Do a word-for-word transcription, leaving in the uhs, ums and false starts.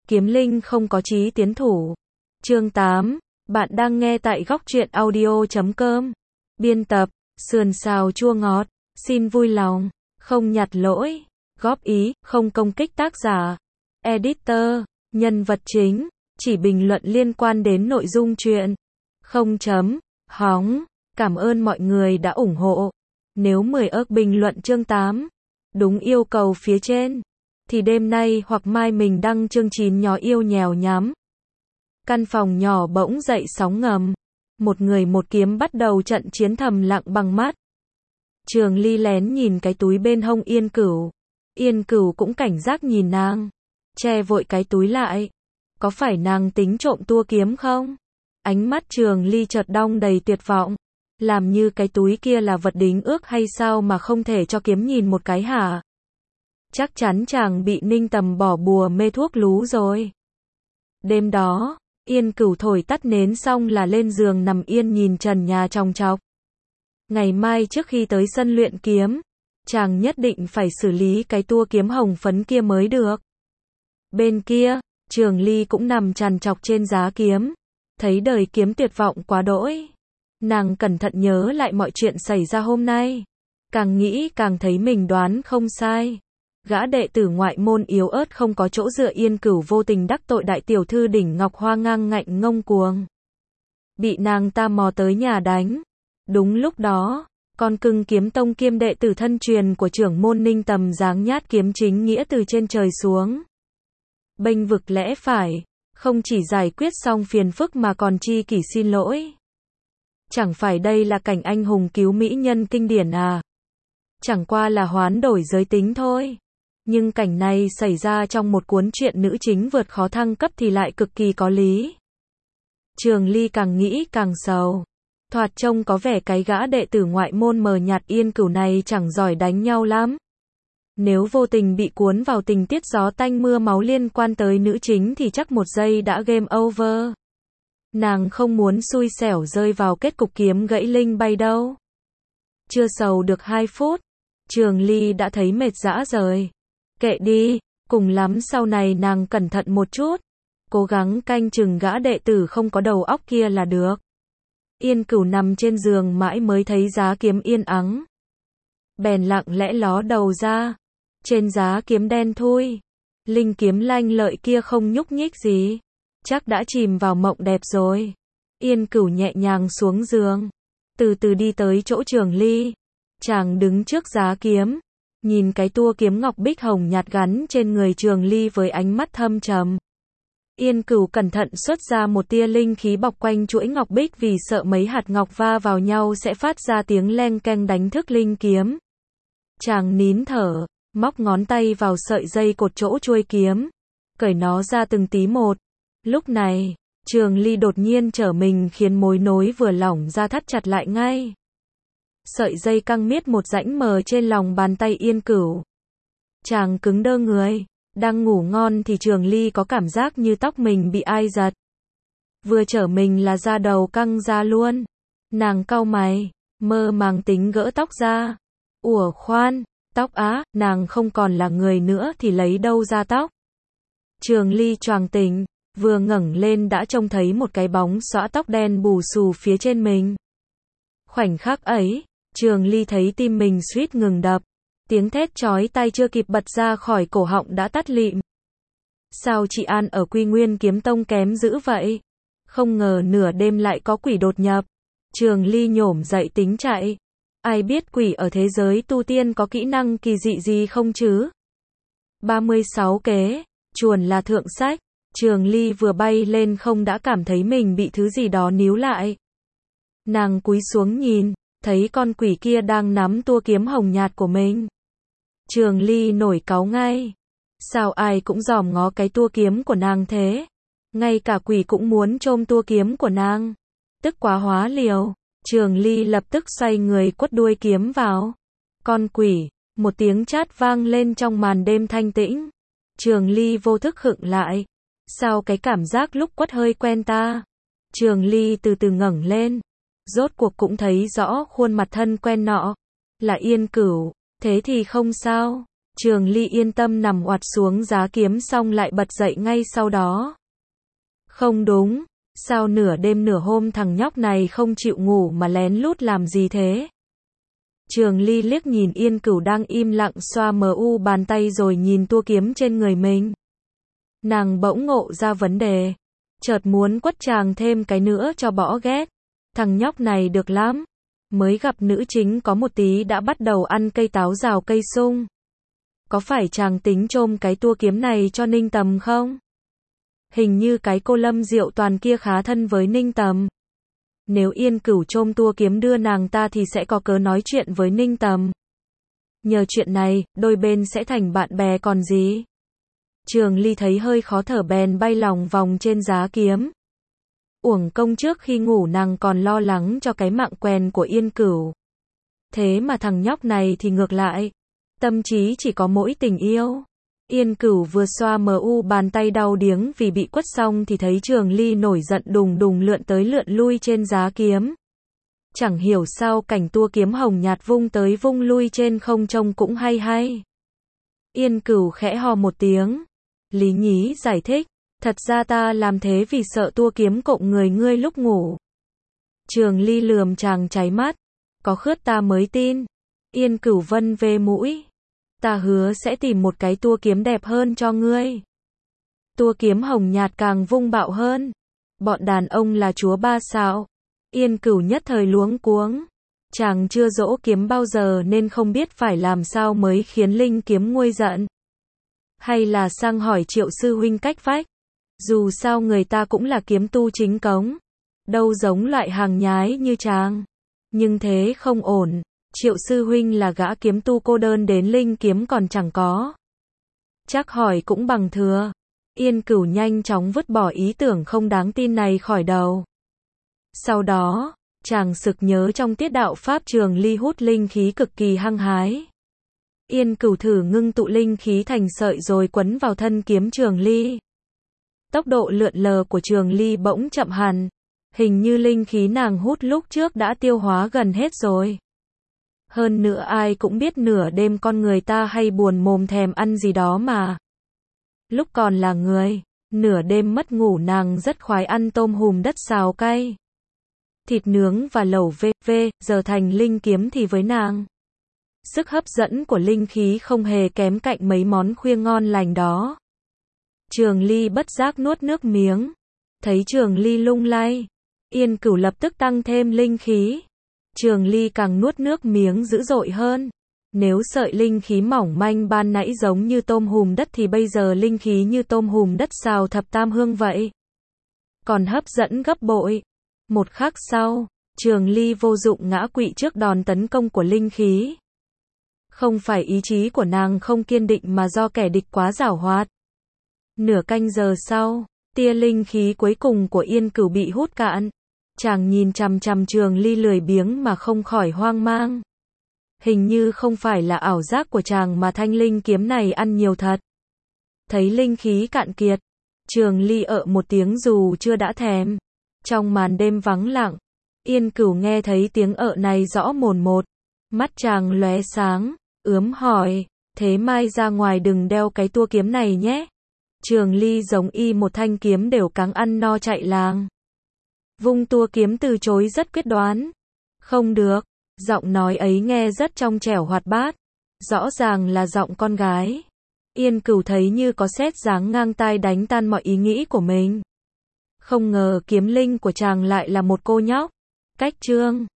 Kiếm linh không có chí tiến thủ. Chương tám. Bạn đang nghe tại góc truyện audio chấm com. Biên tập, sườn xào chua ngọt. Xin vui lòng, không nhặt lỗi, góp ý, không công kích tác giả. Editor, nhân vật chính, chỉ bình luận liên quan đến nội dung truyện. Không chấm, hóng. Cảm ơn mọi người đã ủng hộ. Nếu mười ức bình luận chương tám, đúng yêu cầu phía trên, thì đêm nay hoặc mai mình đăng chương chín nhỏ yêu nhèo nhám. Căn phòng nhỏ bỗng dậy sóng ngầm. Một người một kiếm bắt đầu trận chiến thầm lặng bằng mắt. Trường Ly lén nhìn cái túi bên hông Yên Cửu. Yên Cửu cũng cảnh giác nhìn nàng, che vội cái túi lại. Có phải nàng tính trộm tua kiếm không? Ánh mắt Trường Ly chợt đong đầy tuyệt vọng. Làm như cái túi kia là vật đính ước hay sao mà không thể cho kiếm nhìn một cái hả? Chắc chắn chàng bị Ninh Tầm bỏ bùa mê thuốc lú rồi. Đêm đó, Yên Cửu thổi tắt nến xong là lên giường nằm yên nhìn trần nhà chòng chọc. Ngày mai trước khi tới sân luyện kiếm, chàng nhất định phải xử lý cái tua kiếm hồng phấn kia mới được. Bên kia, Trường Ly cũng nằm trằn trọc trên giá kiếm, thấy đời kiếm tuyệt vọng quá đỗi. Nàng cẩn thận nhớ lại mọi chuyện xảy ra hôm nay, càng nghĩ càng thấy mình đoán không sai. Gã đệ tử ngoại môn yếu ớt không có chỗ dựa Yên Cửu vô tình đắc tội đại tiểu thư đỉnh Ngọc Hoa ngang ngạnh ngông cuồng, bị nàng ta mò tới nhà đánh. Đúng lúc đó, con cưng kiếm tông kiêm đệ tử thân truyền của trưởng môn Ninh Tầm giáng nhát kiếm chính nghĩa từ trên trời xuống, bênh vực lẽ phải, không chỉ giải quyết xong phiền phức mà còn chi kỷ xin lỗi. Chẳng phải đây là cảnh anh hùng cứu mỹ nhân kinh điển à? Chẳng qua là hoán đổi giới tính thôi. Nhưng cảnh này xảy ra trong một cuốn truyện nữ chính vượt khó thăng cấp thì lại cực kỳ có lý. Trường Ly càng nghĩ càng sầu. Thoạt trông có vẻ cái gã đệ tử ngoại môn mờ nhạt Yên Cửu này chẳng giỏi đánh nhau lắm. Nếu vô tình bị cuốn vào tình tiết gió tanh mưa máu liên quan tới nữ chính thì chắc một giây đã game over. Nàng không muốn xui xẻo rơi vào kết cục kiếm gãy linh bay đâu. Chưa sầu được hai phút, Trường Ly đã thấy mệt rã rời. Kệ đi, cùng lắm sau này nàng cẩn thận một chút, cố gắng canh chừng gã đệ tử không có đầu óc kia là được. Yên Cửu nằm trên giường mãi mới thấy giá kiếm yên ắng. Bèn lặng lẽ ló đầu ra. Trên giá kiếm đen thui, linh kiếm lanh lợi kia không nhúc nhích gì. Chắc đã chìm vào mộng đẹp rồi. Yên Cửu nhẹ nhàng xuống giường, từ từ đi tới chỗ Trường Ly. Chàng đứng trước giá kiếm, nhìn cái tua kiếm ngọc bích hồng nhạt gắn trên người Trường Ly với ánh mắt thâm trầm. Yên Cửu cẩn thận xuất ra một tia linh khí bọc quanh chuỗi ngọc bích vì sợ mấy hạt ngọc va vào nhau sẽ phát ra tiếng leng keng đánh thức linh kiếm. Chàng nín thở, móc ngón tay vào sợi dây cột chỗ chuôi kiếm, cởi nó ra từng tí một. Lúc này, Trường Ly đột nhiên trở mình khiến mối nối vừa lỏng ra thắt chặt lại ngay. Sợi dây căng miết một rãnh mờ trên lòng bàn tay Yên Cửu. Chàng cứng đơ người, đang ngủ ngon thì Trường Ly có cảm giác như tóc mình bị ai giật. Vừa trở mình là da đầu căng ra luôn. Nàng cau mày, mơ màng tính gỡ tóc ra. Ủa khoan, tóc á, nàng không còn là người nữa thì lấy đâu ra tóc. Trường Ly choàng tỉnh, vừa ngẩng lên đã trông thấy một cái bóng xõa tóc đen bù xù phía trên mình. Khoảnh khắc ấy, Trường Ly thấy tim mình suýt ngừng đập. Tiếng thét chói tai chưa kịp bật ra khỏi cổ họng đã tắt lịm. Sao chị An ở Quy Nguyên Kiếm Tông kém dữ vậy? Không ngờ nửa đêm lại có quỷ đột nhập. Trường Ly nhổm dậy tính chạy. Ai biết quỷ ở thế giới tu tiên có kỹ năng kỳ dị gì không chứ? ba mươi sáu kế, chuồn là thượng sách. Trường Ly vừa bay lên không đã cảm thấy mình bị thứ gì đó níu lại. Nàng cúi xuống nhìn, thấy con quỷ kia đang nắm tua kiếm hồng nhạt của mình. Trường Ly nổi cáu ngay. Sao ai cũng dòm ngó cái tua kiếm của nàng thế? Ngay cả quỷ cũng muốn trôm tua kiếm của nàng. Tức quá hóa liều. Trường Ly lập tức xoay người quất đuôi kiếm vào. Con quỷ, một tiếng chát vang lên trong màn đêm thanh tĩnh. Trường Ly vô thức khựng lại. Sao cái cảm giác lúc quất hơi quen ta? Trường Ly từ từ ngẩng lên. Rốt cuộc cũng thấy rõ khuôn mặt thân quen nọ. Là Yên Cửu. Thế thì không sao. Trường Ly yên tâm nằm oặt xuống giá kiếm xong lại bật dậy ngay sau đó. Không đúng, sao nửa đêm nửa hôm thằng nhóc này không chịu ngủ mà lén lút làm gì thế? Trường Ly liếc nhìn Yên Cửu đang im lặng xoa mờ u bàn tay rồi nhìn tua kiếm trên người mình. Nàng bỗng ngộ ra vấn đề, chợt muốn quất chàng thêm cái nữa cho bỏ ghét. Thằng nhóc này được lắm, mới gặp nữ chính có một tí đã bắt đầu ăn cây táo rào cây sung. Có phải chàng tính trôm cái tua kiếm này cho Ninh Tầm không? Hình như cái cô Lâm Diệu Toàn kia khá thân với Ninh Tầm. Nếu Yên Cửu trôm tua kiếm đưa nàng ta thì sẽ có cớ nói chuyện với Ninh Tầm. Nhờ chuyện này, đôi bên sẽ thành bạn bè còn gì. Trường Ly thấy hơi khó thở bèn bay lòng vòng trên giá kiếm. Uổng công trước khi ngủ nàng còn lo lắng cho cái mạng quèn của Yên Cửu. Thế mà thằng nhóc này thì ngược lại. Tâm trí chỉ có mỗi tình yêu. Yên Cửu vừa xoa mờ u bàn tay đau điếng vì bị quất xong thì thấy Trường Ly nổi giận đùng đùng lượn tới lượn lui trên giá kiếm. Chẳng hiểu sao cảnh tua kiếm hồng nhạt vung tới vung lui trên không trông cũng hay hay. Yên Cửu khẽ hò một tiếng. Lý Nhí giải thích, thật ra ta làm thế vì sợ tua kiếm cộm người ngươi lúc ngủ. Trường Ly lườm chàng cháy mắt, có khướt ta mới tin. Yên Cửu vân về mũi, ta hứa sẽ tìm một cái tua kiếm đẹp hơn cho ngươi. Tua kiếm hồng nhạt càng vung bạo hơn. Bọn đàn ông là chúa ba sao. Yên Cửu nhất thời luống cuống. Chàng chưa dỗ kiếm bao giờ nên không biết phải làm sao mới khiến linh kiếm nguôi giận. Hay là sang hỏi Triệu sư huynh cách vách. Dù sao người ta cũng là kiếm tu chính cống. Đâu giống loại hàng nhái như chàng. Nhưng thế không ổn. Triệu sư huynh là gã kiếm tu cô đơn đến linh kiếm còn chẳng có. Chắc hỏi cũng bằng thừa. Yên Cửu nhanh chóng vứt bỏ ý tưởng không đáng tin này khỏi đầu. Sau đó, chàng sực nhớ trong tiết đạo pháp Trường Ly hút linh khí cực kỳ hăng hái. Yên Cửu thử ngưng tụ linh khí thành sợi rồi quấn vào thân kiếm Trường Ly. Tốc độ lượn lờ của Trường Ly bỗng chậm hẳn. Hình như linh khí nàng hút lúc trước đã tiêu hóa gần hết rồi. Hơn nữa ai cũng biết nửa đêm con người ta hay buồn mồm thèm ăn gì đó mà. Lúc còn là người, nửa đêm mất ngủ nàng rất khoái ăn tôm hùm đất xào cay. Thịt nướng và lẩu vê vê, giờ thành linh kiếm thì với nàng. Sức hấp dẫn của linh khí không hề kém cạnh mấy món khuya ngon lành đó. Trường Ly bất giác nuốt nước miếng. Thấy Trường Ly lung lay, Yên Cửu lập tức tăng thêm linh khí. Trường Ly càng nuốt nước miếng dữ dội hơn. Nếu sợi linh khí mỏng manh ban nãy giống như tôm hùm đất thì bây giờ linh khí như tôm hùm đất xào thập tam hương vậy. Còn hấp dẫn gấp bội. Một khắc sau, Trường Ly vô dụng ngã quỵ trước đòn tấn công của linh khí. Không phải ý chí của nàng không kiên định mà do kẻ địch quá giảo hoạt. Nửa canh giờ sau, tia linh khí cuối cùng của Yên Cửu bị hút cạn. Chàng nhìn chằm chằm Trường Ly lười biếng mà không khỏi hoang mang. Hình như không phải là ảo giác của chàng mà thanh linh kiếm này ăn nhiều thật. Thấy linh khí cạn kiệt, Trường Ly ợ một tiếng dù chưa đã thèm. Trong màn đêm vắng lặng, Yên Cửu nghe thấy tiếng ợ này rõ mồn một. Mắt chàng lóe sáng, ướm hỏi, thế mai ra ngoài đừng đeo cái tua kiếm này nhé. Trường Ly giống y một thanh kiếm đều cáng ăn no chạy làng. Vung tua kiếm từ chối rất quyết đoán. Không được, giọng nói ấy nghe rất trong trẻo hoạt bát. Rõ ràng là giọng con gái. Yên Cửu thấy như có sét giáng ngang tai đánh tan mọi ý nghĩ của mình. Không ngờ kiếm linh của chàng lại là một cô nhóc. Cách chương